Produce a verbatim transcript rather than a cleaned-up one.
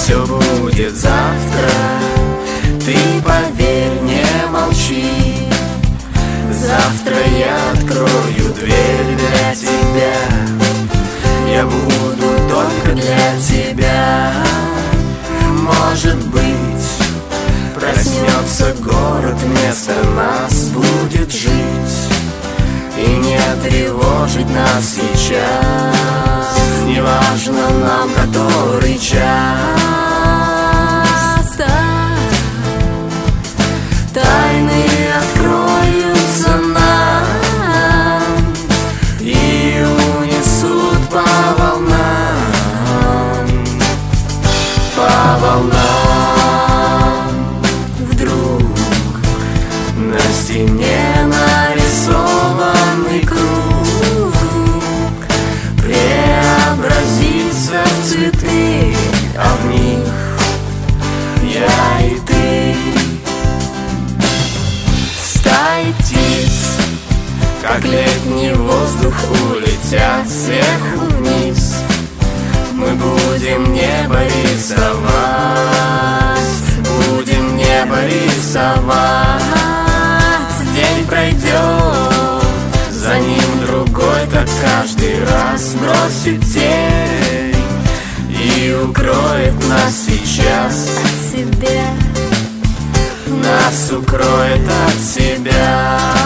все будет завтра. Ты поверь, не молчи. Завтра я открою дверь для тебя. Я буду только для тебя. Может быть, проснется город, вместо нас будет жить и не тревожить нас сейчас. Неважно нам, который час. Тайны откроются нам и унесут по волнам, по волнам. Вдруг на стене нарисованный круг преобразится в цветы, а в них я и ты. Стаи птиц, как летний воздух, улетят сверху вниз. Мы будем небо рисовать, будем небо рисовать. День пройдет, за ним другой, как каждый раз бросит тень и укроет нас сейчас от себя. Нас укроет от себя.